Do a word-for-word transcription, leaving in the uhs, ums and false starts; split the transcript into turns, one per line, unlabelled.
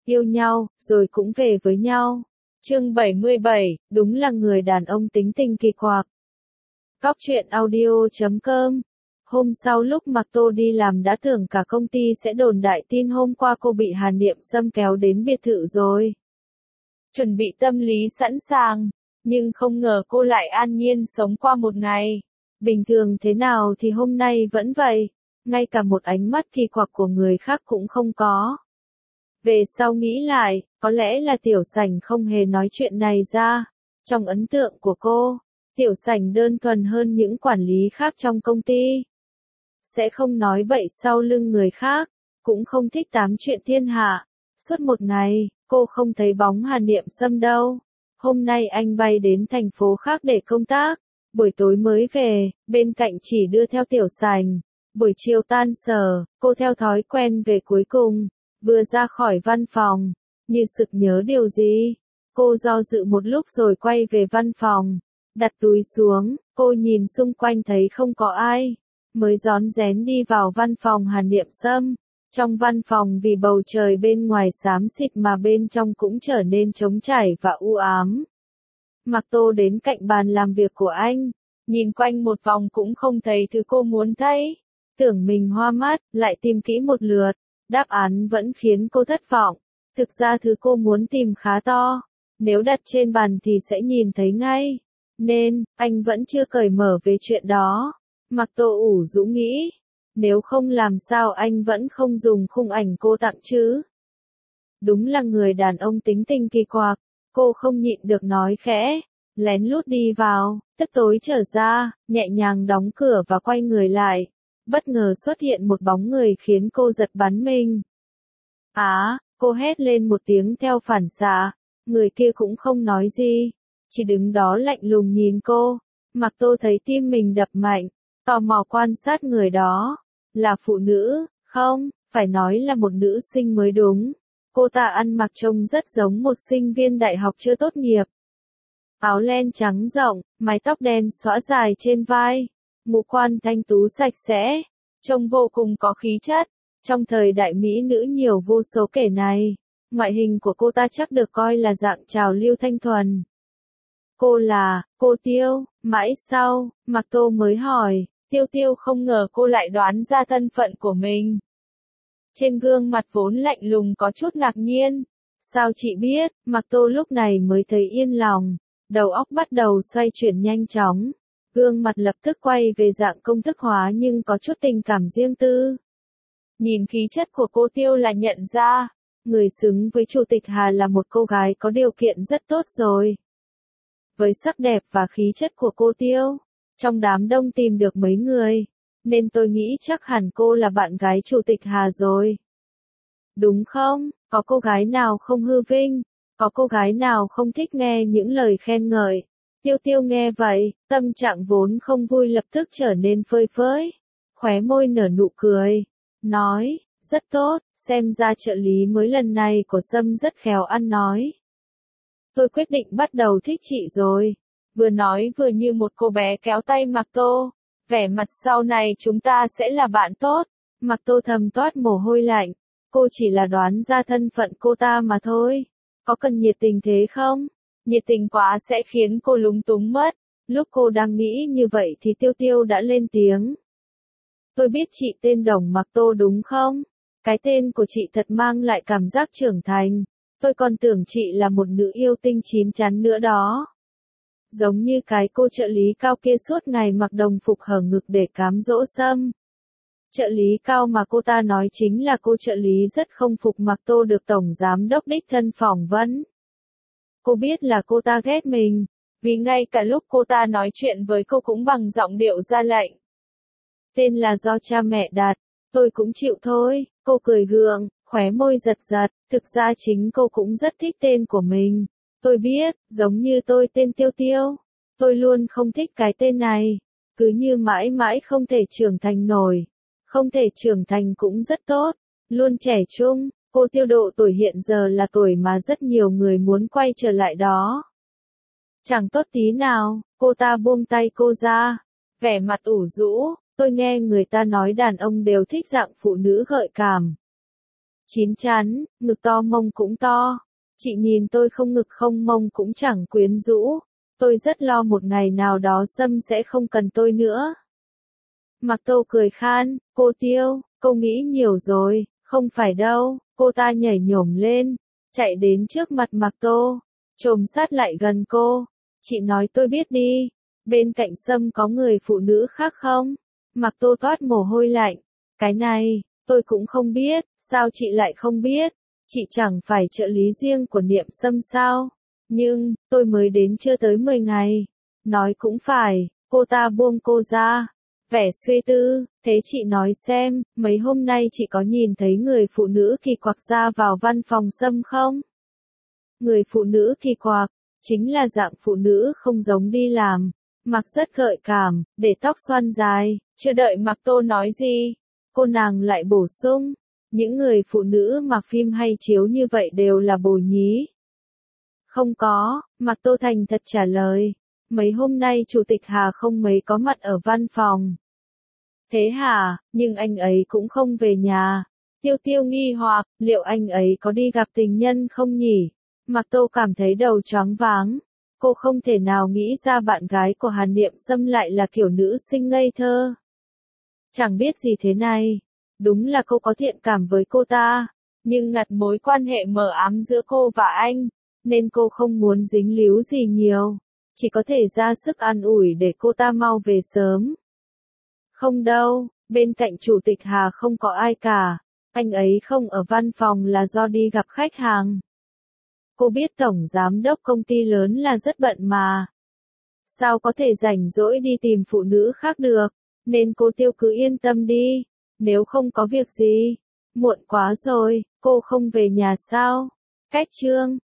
yêu nhau, rồi cũng về với nhau. Chương bảy mươi bảy, đúng là người đàn ông tính tình kỳ quặc. Cóc truyện audio chấm com. Hôm sau lúc Mạc Tô đi làm đã tưởng cả công ty sẽ đồn đại tin hôm qua cô bị Hàn Niệm Sâm kéo đến biệt thự rồi. Chuẩn bị tâm lý sẵn sàng, nhưng không ngờ cô lại an nhiên sống qua một ngày. Bình thường thế nào thì hôm nay vẫn vậy, ngay cả một ánh mắt kỳ quặc của người khác cũng không có. Về sau nghĩ lại, có lẽ là Tiểu Sảnh không hề nói chuyện này ra. Trong ấn tượng của cô, Tiểu Sảnh đơn thuần hơn những quản lý khác trong công ty. Sẽ không nói bậy sau lưng người khác, cũng không thích tám chuyện thiên hạ. Suốt một ngày, cô không thấy bóng Hàn Niệm Sâm đâu. Hôm nay anh bay đến thành phố khác để công tác, buổi tối mới về, bên cạnh chỉ đưa theo Tiểu Sảnh. Buổi chiều tan sở, cô theo thói quen về cuối cùng. Vừa ra khỏi văn phòng, như sực nhớ điều gì, cô do dự một lúc rồi quay về văn phòng, đặt túi xuống, cô nhìn xung quanh thấy không có ai, mới rón rén đi vào văn phòng Hàn Niệm Sâm. Trong văn phòng vì bầu trời bên ngoài xám xịt mà bên trong cũng trở nên trống trải và u ám. Mạc Tô đến cạnh bàn làm việc của anh, nhìn quanh một vòng cũng không thấy thứ cô muốn thấy, tưởng mình hoa mắt, lại tìm kỹ một lượt. Đáp án vẫn khiến cô thất vọng. Thực ra thứ cô muốn tìm khá to. Nếu đặt trên bàn thì sẽ nhìn thấy ngay. Nên, anh vẫn chưa cởi mở về chuyện đó. Mạc Tô ủ rũ nghĩ. Nếu không làm sao anh vẫn không dùng khung ảnh cô tặng chứ. Đúng là người đàn ông tính tình kỳ quặc. Cô không nhịn được nói khẽ. Lén lút đi vào, tức tối trở ra, nhẹ nhàng đóng cửa và quay người lại. Bất ngờ xuất hiện một bóng người khiến cô giật bắn mình. Á, à, cô hét lên một tiếng theo phản xạ, người kia cũng không nói gì, chỉ đứng đó lạnh lùng nhìn cô. Mạc Tô thấy tim mình đập mạnh, tò mò quan sát người đó. Là phụ nữ, không, phải nói là một nữ sinh mới đúng. Cô ta ăn mặc trông rất giống một sinh viên đại học chưa tốt nghiệp. Áo len trắng rộng, mái tóc đen xõa dài trên vai. Ngũ quan thanh tú sạch sẽ, trông vô cùng có khí chất. Trong thời đại mỹ nữ nhiều vô số kể này, ngoại hình của cô ta chắc được coi là dạng trào lưu thanh thuần. Cô là, cô Tiêu, mãi sau, Mạc Tô mới hỏi, Tiêu Tiêu không ngờ cô lại đoán ra thân phận của mình. Trên gương mặt vốn lạnh lùng có chút ngạc nhiên. Sao chị biết? Mạc Tô lúc này mới thấy yên lòng, đầu óc bắt đầu xoay chuyển nhanh chóng. Gương mặt lập tức quay về dạng công thức hóa nhưng có chút tình cảm riêng tư. Nhìn khí chất của cô Tiêu là nhận ra, người xứng với Chủ tịch Hà là một cô gái có điều kiện rất tốt rồi. Với sắc đẹp và khí chất của cô Tiêu, trong đám đông tìm được mấy người, nên tôi nghĩ chắc hẳn cô là bạn gái Chủ tịch Hà rồi. Đúng không? Có cô gái nào không hư vinh? Có cô gái nào không thích nghe những lời khen ngợi? Tiêu Tiêu nghe vậy, tâm trạng vốn không vui lập tức trở nên phơi phới, khóe môi nở nụ cười, nói, rất tốt, xem ra trợ lý mới lần này của Sâm rất khéo ăn nói. Tôi quyết định bắt đầu thích chị rồi. Vừa nói vừa như một cô bé kéo tay Mạc Tô, vẻ mặt sau này chúng ta sẽ là bạn tốt. Mạc Tô thầm toát mồ hôi lạnh, cô chỉ là đoán ra thân phận cô ta mà thôi, có cần nhiệt tình thế không? Nhiệt tình quá sẽ khiến cô lúng túng mất. Lúc cô đang nghĩ như vậy thì Tiêu Tiêu đã lên tiếng. Tôi biết chị tên Đồng Mạc Tô đúng không? Cái tên của chị thật mang lại cảm giác trưởng thành. Tôi còn tưởng chị là một nữ yêu tinh chín chắn nữa đó. Giống như cái cô trợ lý cao kia suốt ngày mặc đồng phục hở ngực để cám dỗ Sâm. Trợ lý cao mà cô ta nói chính là cô trợ lý rất không phục Mạc Tô được Tổng Giám đốc đích thân phỏng vấn. Cô biết là cô ta ghét mình, vì ngay cả lúc cô ta nói chuyện với cô cũng bằng giọng điệu ra lệnh. Tên là do cha mẹ đặt, tôi cũng chịu thôi, cô cười gượng, khóe môi giật giật, thực ra chính cô cũng rất thích tên của mình. Tôi biết, giống như tôi tên Tiêu Tiêu, tôi luôn không thích cái tên này, cứ như mãi mãi không thể trưởng thành nổi. Không thể trưởng thành cũng rất tốt, luôn trẻ trung. Cô Tiêu độ tuổi hiện giờ là tuổi mà rất nhiều người muốn quay trở lại đó. Chẳng tốt tí nào, cô ta buông tay cô ra, vẻ mặt ủ rũ, tôi nghe người ta nói đàn ông đều thích dạng phụ nữ gợi cảm. chín chắn, ngực to mông cũng to. Chị nhìn tôi không ngực không mông cũng chẳng quyến rũ. Tôi rất lo một ngày nào đó Sâm sẽ không cần tôi nữa. Mạc Tô cười khan, cô Tiêu, cô nghĩ nhiều rồi, không phải đâu. Cô ta nhảy nhổm lên, chạy đến trước mặt Mạc Tô, chồm sát lại gần cô. Chị nói tôi biết đi, bên cạnh Sâm có người phụ nữ khác không? Mạc Tô toát mồ hôi lạnh. Cái này, tôi cũng không biết, sao chị lại không biết? Chị chẳng phải trợ lý riêng của Niệm Sâm sao? Nhưng, tôi mới đến chưa tới mười ngày. Nói cũng phải, cô ta buông cô ra. Vẻ suy tư, thế chị nói xem, mấy hôm nay chị có nhìn thấy người phụ nữ kỳ quặc ra vào văn phòng Sâm không? Người phụ nữ kỳ quặc, chính là dạng phụ nữ không giống đi làm, mặc rất gợi cảm, để tóc xoăn dài, chưa đợi Mạc Tô nói gì, cô nàng lại bổ sung, những người phụ nữ mặc phim hay chiếu như vậy đều là bồ nhí. Không có, Mạc Tô thành thật trả lời, mấy hôm nay Chủ tịch Hà không mấy có mặt ở văn phòng. Thế hả, nhưng anh ấy cũng không về nhà. Tiêu Tiêu nghi hoặc, liệu anh ấy có đi gặp tình nhân không nhỉ? Mạc Tô cảm thấy đầu choáng váng. Cô không thể nào nghĩ ra bạn gái của Hàn Niệm Sâm lại là kiểu nữ sinh ngây thơ. Chẳng biết gì thế này. Đúng là cô có thiện cảm với cô ta. Nhưng ngặt mối quan hệ mờ ám giữa cô và anh. Nên cô không muốn dính líu gì nhiều. Chỉ có thể ra sức an ủi để cô ta mau về sớm. Không đâu, bên cạnh Chủ tịch Hà không có ai cả. Anh ấy không ở văn phòng là do đi gặp khách hàng. Cô biết tổng giám đốc công ty lớn là rất bận mà. Sao có thể rảnh rỗi đi tìm phụ nữ khác được, nên cô Tiêu cứ yên tâm đi, nếu không có việc gì. Muộn quá rồi, cô không về nhà sao? Cách chương